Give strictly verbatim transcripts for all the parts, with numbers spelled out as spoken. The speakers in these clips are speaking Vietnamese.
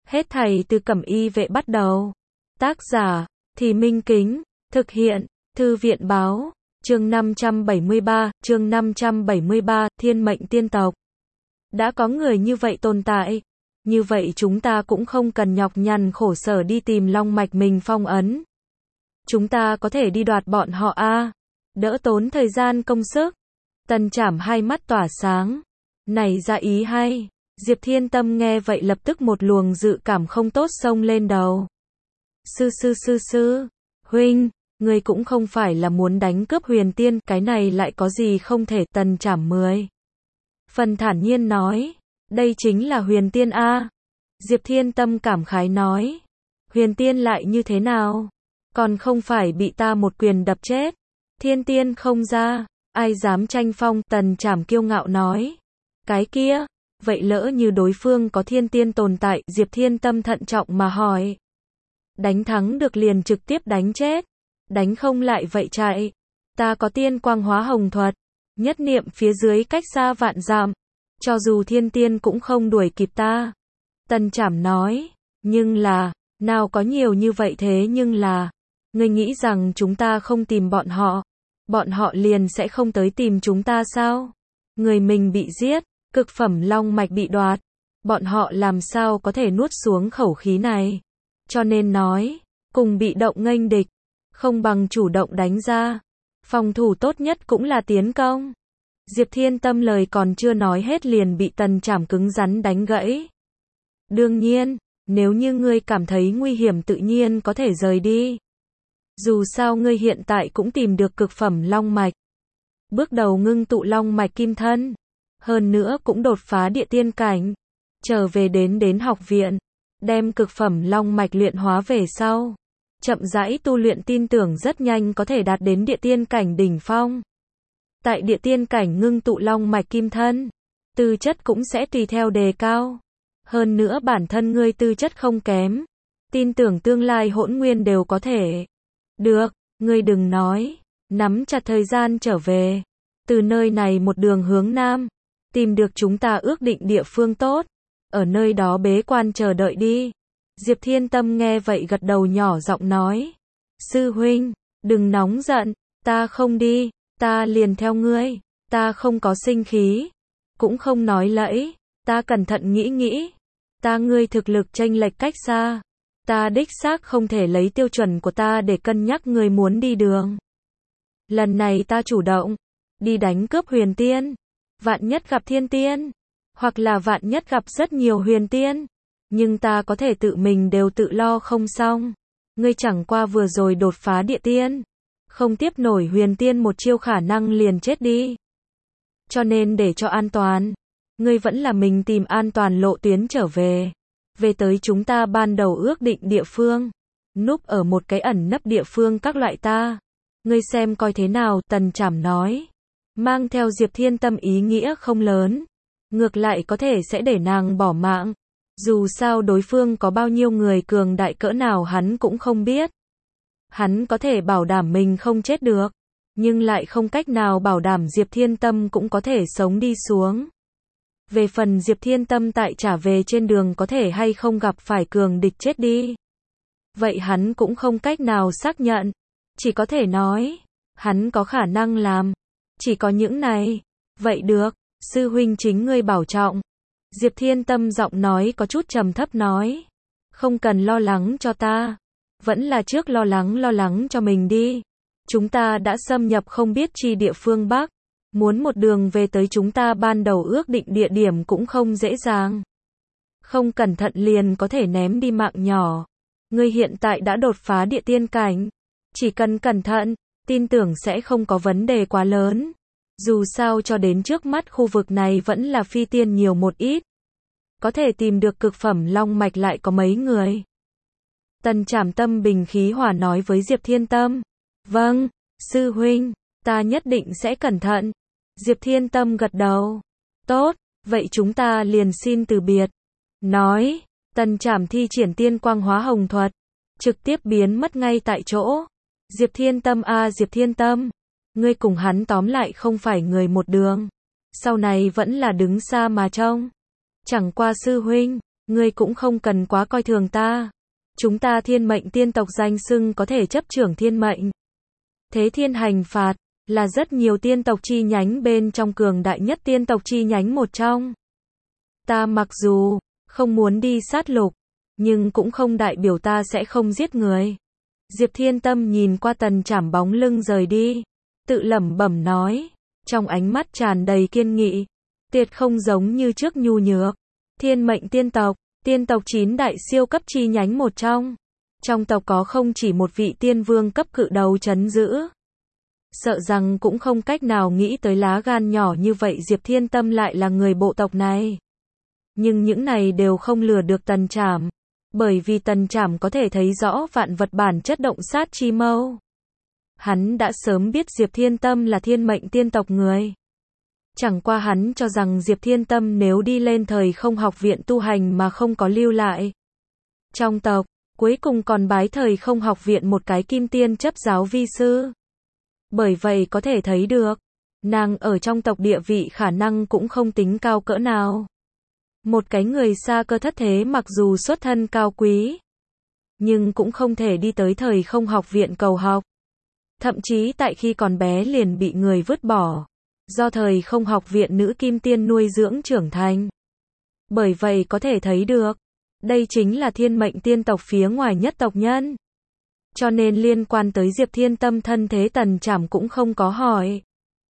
Hết thảy từ Cẩm Y vệ bắt đầu. Tác giả, Thì Minh Kính, thực hiện, Thư viện báo, chương năm trăm bảy mươi ba, chương năm trăm bảy mươi ba, Thiên mệnh tiên tộc. Đã có người như vậy tồn tại, như vậy chúng ta cũng không cần nhọc nhằn khổ sở đi tìm long mạch mình phong ấn. Chúng ta có thể đi đoạt bọn họ a, đỡ tốn thời gian công sức. Tần Trảm hai mắt tỏa sáng, nảy ra ý hay. Diệp Thiên Tâm nghe vậy lập tức một luồng dự cảm không tốt xông lên đầu. Sư sư sư sư, huynh, ngươi cũng không phải là muốn đánh cướp huyền tiên, cái này lại có gì không thể. Tần Trảm mười phần thản nhiên nói, đây chính là huyền tiên a. Diệp Thiên Tâm cảm khái nói, huyền tiên lại như thế nào? Còn không phải bị ta một quyền đập chết. Thiên tiên không ra, ai dám tranh phong? Tần Trảm kiêu ngạo nói, cái kia, vậy lỡ như đối phương có thiên tiên tồn tại? Diệp Thiên Tâm thận trọng mà hỏi. Đánh thắng được liền trực tiếp đánh chết, đánh không lại vậy chạy. Ta có tiên quang hóa hồng thuật, nhất niệm phía dưới cách xa vạn dặm, cho dù thiên tiên cũng không đuổi kịp ta. Tần Trảm nói, nhưng là, nào có nhiều như vậy. Thế nhưng là, ngươi nghĩ rằng chúng ta không tìm bọn họ, bọn họ liền sẽ không tới tìm chúng ta sao? Người mình bị giết, cực phẩm long mạch bị đoạt, bọn họ làm sao có thể nuốt xuống khẩu khí này? Cho nên nói, cùng bị động nghênh địch, không bằng chủ động đánh ra. Phòng thủ tốt nhất cũng là tiến công. Diệp Thiên Tâm lời còn chưa nói hết liền bị Tần Trảm cứng rắn đánh gãy. Đương nhiên, nếu như ngươi cảm thấy nguy hiểm tự nhiên có thể rời đi. Dù sao ngươi hiện tại cũng tìm được cực phẩm long mạch. Bước đầu ngưng tụ long mạch kim thân. Hơn nữa cũng đột phá địa tiên cảnh. Trở về đến đến học viện. Đem cực phẩm long mạch luyện hóa về sau. Chậm rãi tu luyện, tin tưởng rất nhanh có thể đạt đến địa tiên cảnh đỉnh phong. Tại địa tiên cảnh ngưng tụ long mạch kim thân. Tư chất cũng sẽ tùy theo đề cao. Hơn nữa bản thân ngươi tư chất không kém. Tin tưởng tương lai hỗn nguyên đều có thể. Được, ngươi đừng nói. Nắm chặt thời gian trở về. Từ nơi này một đường hướng nam. Tìm được chúng ta ước định địa phương tốt. Ở nơi đó bế quan chờ đợi đi. Diệp Thiên Tâm nghe vậy gật đầu nhỏ giọng nói. Sư huynh, đừng nóng giận. Ta không đi, ta liền theo ngươi. Ta không có sinh khí. Cũng không nói lẫy. Ta cẩn thận nghĩ nghĩ. Ta ngươi thực lực chênh lệch cách xa. Ta đích xác không thể lấy tiêu chuẩn của ta để cân nhắc ngươi muốn đi đường. Lần này ta chủ động. Đi đánh cướp huyền tiên. Vạn nhất gặp thiên tiên. Hoặc là vạn nhất gặp rất nhiều huyền tiên. Nhưng ta có thể tự mình đều tự lo không xong. Ngươi chẳng qua vừa rồi đột phá địa tiên. Không tiếp nổi huyền tiên một chiêu khả năng liền chết đi. Cho nên để cho an toàn. Ngươi vẫn là mình tìm an toàn lộ tuyến trở về. Về tới chúng ta ban đầu ước định địa phương. Núp ở một cái ẩn nấp địa phương các loại ta. Ngươi xem coi thế nào? Tần Trảm nói. Mang theo Diệp Thiên Tâm ý nghĩa không lớn. Ngược lại có thể sẽ để nàng bỏ mạng. Dù sao đối phương có bao nhiêu người cường đại cỡ nào hắn cũng không biết. Hắn có thể bảo đảm mình không chết được. Nhưng lại không cách nào bảo đảm Diệp Thiên Tâm cũng có thể sống đi xuống. Về phần Diệp Thiên Tâm tại trả về trên đường có thể hay không gặp phải cường địch chết đi. Vậy hắn cũng không cách nào xác nhận. Chỉ có thể nói. Hắn có khả năng làm. Chỉ có những này. Vậy được. Sư huynh chính ngươi bảo trọng. Diệp Thiên Tâm giọng nói có chút trầm thấp nói. Không cần lo lắng cho ta. Vẫn là trước lo lắng lo lắng cho mình đi. Chúng ta đã xâm nhập không biết chi địa phương Bắc. Muốn một đường về tới chúng ta ban đầu ước định địa điểm cũng không dễ dàng. Không cẩn thận liền có thể ném đi mạng nhỏ. Ngươi hiện tại đã đột phá địa tiên cảnh. Chỉ cần cẩn thận, tin tưởng sẽ không có vấn đề quá lớn. Dù sao cho đến trước mắt khu vực này vẫn là phi tiên nhiều một ít. Có thể tìm được cực phẩm long mạch lại có mấy người. Tần Trảm tâm bình khí hòa nói với Diệp Thiên Tâm. Vâng, sư huynh, ta nhất định sẽ cẩn thận. Diệp Thiên Tâm gật đầu. Tốt, vậy chúng ta liền xin từ biệt. Nói, Tần Trảm thi triển tiên quang hóa hồng thuật. Trực tiếp biến mất ngay tại chỗ. Diệp Thiên Tâm a à, Diệp Thiên Tâm. Ngươi cùng hắn tóm lại không phải người một đường. Sau này vẫn là đứng xa mà trông. Chẳng qua sư huynh, Ngươi cũng không cần quá coi thường ta. Chúng ta thiên mệnh tiên tộc danh xưng có thể chấp trưởng thiên mệnh. Thế thiên hành phạt, là rất nhiều tiên tộc chi nhánh bên trong cường đại nhất tiên tộc chi nhánh một trong. Ta mặc dù không muốn đi sát lục, nhưng cũng không đại biểu ta sẽ không giết người. Diệp Thiên Tâm nhìn qua Tần Trảm bóng lưng rời đi, tự lẩm bẩm nói, trong ánh mắt tràn đầy kiên nghị, tuyệt không giống như trước nhu nhược. Thiên mệnh tiên tộc, tiên tộc chín đại siêu cấp chi nhánh một trong. Trong tộc có không chỉ một vị tiên vương cấp cự đầu trấn giữ. Sợ rằng cũng không cách nào nghĩ tới lá gan nhỏ như vậy Diệp Thiên Tâm lại là người bộ tộc này. Nhưng những này đều không lừa được Tần Trảm. Bởi vì Tần Trảm có thể thấy rõ vạn vật bản chất động sát chi mâu. Hắn đã sớm biết Diệp Thiên Tâm là thiên mệnh tiên tộc người. Chẳng qua hắn cho rằng Diệp Thiên Tâm nếu đi lên thời không học viện tu hành mà không có lưu lại trong tộc, cuối cùng còn bái thời không học viện một cái kim tiên chấp giáo vi sư. Bởi vậy có thể thấy được, nàng ở trong tộc địa vị khả năng cũng không tính cao cỡ nào. Một cái người xa cơ thất thế mặc dù xuất thân cao quý, nhưng cũng không thể đi tới thời không học viện cầu học. Thậm chí tại khi còn bé liền bị người vứt bỏ, do thời không học viện nữ kim tiên nuôi dưỡng trưởng thành. Bởi vậy có thể thấy được, đây chính là thiên mệnh tiên tộc phía ngoài nhất tộc nhân. Cho nên liên quan tới Diệp Thiên Tâm thân thế Tần Trảm cũng không có hỏi.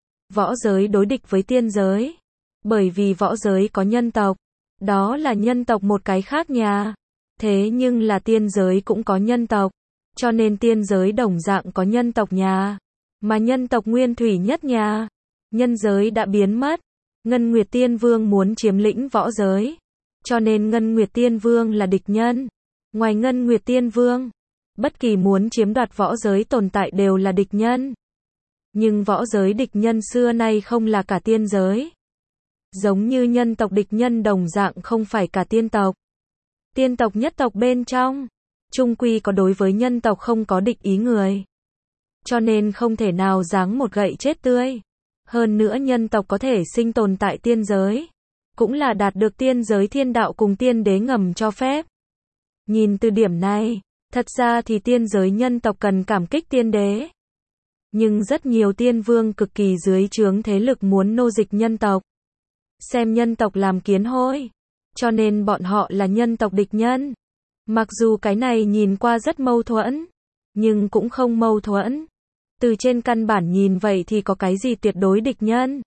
Võ giới đối địch với tiên giới. Bởi vì võ giới có nhân tộc. Đó là nhân tộc một cái khác nhà. Thế nhưng là tiên giới cũng có nhân tộc. Cho nên tiên giới đồng dạng có nhân tộc nhà. Mà nhân tộc nguyên thủy nhất nhà. Nhân giới đã biến mất. Ngân Nguyệt Tiên Vương muốn chiếm lĩnh võ giới. Cho nên Ngân Nguyệt Tiên Vương là địch nhân. Ngoài Ngân Nguyệt Tiên Vương, bất kỳ muốn chiếm đoạt võ giới tồn tại đều là địch nhân. Nhưng võ giới địch nhân xưa nay không là cả tiên giới. Giống như nhân tộc địch nhân đồng dạng không phải cả tiên tộc. Tiên tộc nhất tộc bên trong, chung quy có đối với nhân tộc không có địch ý người. Cho nên không thể nào giáng một gậy chết tươi. Hơn nữa nhân tộc có thể sinh tồn tại tiên giới. Cũng là đạt được tiên giới thiên đạo cùng tiên đế ngầm cho phép. Nhìn từ điểm này, thật ra thì tiên giới nhân tộc cần cảm kích tiên đế. Nhưng rất nhiều tiên vương cực kỳ dưới trướng thế lực muốn nô dịch nhân tộc. Xem nhân tộc làm kiến hôi. Cho nên bọn họ là nhân tộc địch nhân. Mặc dù cái này nhìn qua rất mâu thuẫn. Nhưng cũng không mâu thuẫn. Từ trên căn bản nhìn vậy thì có cái gì tuyệt đối địch nhân.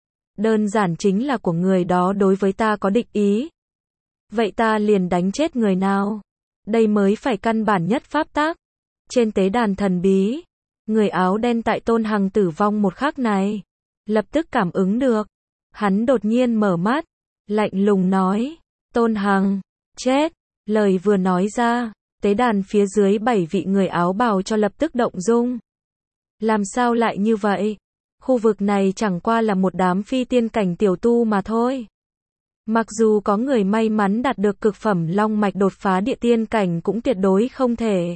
Đơn giản chính là của người đó đối với ta có địch ý. Vậy ta liền đánh chết người nào. Đây mới phải căn bản nhất pháp tắc. Trên tế đàn thần bí, người áo đen tại Tôn Hằng tử vong một khắc này, lập tức cảm ứng được. Hắn đột nhiên mở mắt, lạnh lùng nói, Tôn Hằng, chết. Lời vừa nói ra, tế đàn phía dưới bảy vị người áo bào cho lập tức động dung. Làm sao lại như vậy? Khu vực này chẳng qua là một đám phi tiên cảnh tiểu tu mà thôi. Mặc dù có người may mắn đạt được cực phẩm long mạch đột phá địa tiên cảnh cũng tuyệt đối không thể.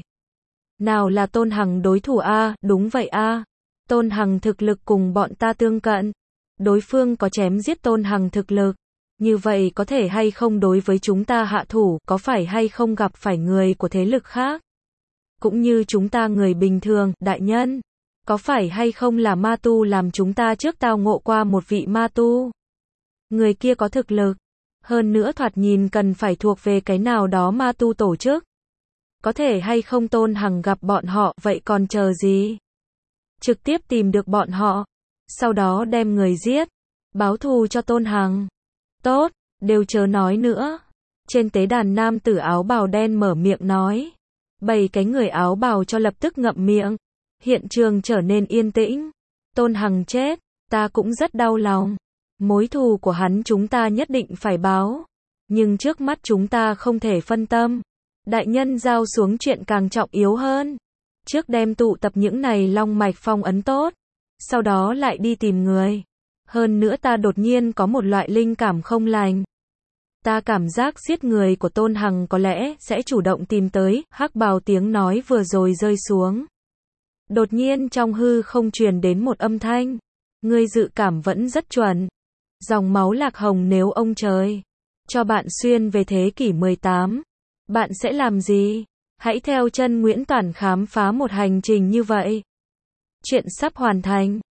Nào là Tôn Hằng đối thủ a, đúng vậy a. Tôn Hằng thực lực cùng bọn ta tương cận. Đối phương có chém giết Tôn Hằng thực lực. Như vậy có thể hay không đối với chúng ta hạ thủ, có phải hay không gặp phải người của thế lực khác? Cũng như chúng ta người bình thường, đại nhân. Có phải hay không là ma tu làm chúng ta trước tao ngộ qua một vị ma tu? Người kia có thực lực. Hơn nữa thoạt nhìn cần phải thuộc về cái nào đó ma tu tổ chức. Có thể hay không Tôn Hằng gặp bọn họ, vậy còn chờ gì? Trực tiếp tìm được bọn họ. Sau đó đem người giết. Báo thù cho Tôn Hằng. Tốt, đều chớ nói nữa. Trên tế đàn nam tử áo bào đen mở miệng nói. Bảy cái người áo bào cho lập tức ngậm miệng. Hiện trường trở nên yên tĩnh. Tôn Hằng chết, ta cũng rất đau lòng. Mối thù của hắn chúng ta nhất định phải báo. Nhưng trước mắt chúng ta không thể phân tâm. Đại nhân giao xuống chuyện càng trọng yếu hơn. Trước đem tụ tập những này long mạch phong ấn tốt. Sau đó lại đi tìm người. Hơn nữa ta đột nhiên có một loại linh cảm không lành. Ta cảm giác giết người của Tôn Hằng có lẽ sẽ chủ động tìm tới. Hắc bào tiếng nói vừa rồi rơi xuống. Đột nhiên trong hư không truyền đến một âm thanh. Ngươi dự cảm vẫn rất chuẩn. Dòng máu lạc hồng nếu ông trời. cho bạn xuyên về thế kỷ mười tám. Bạn sẽ làm gì? Hãy theo chân Nguyễn Toản khám phá một hành trình như vậy. Chuyện sắp hoàn thành.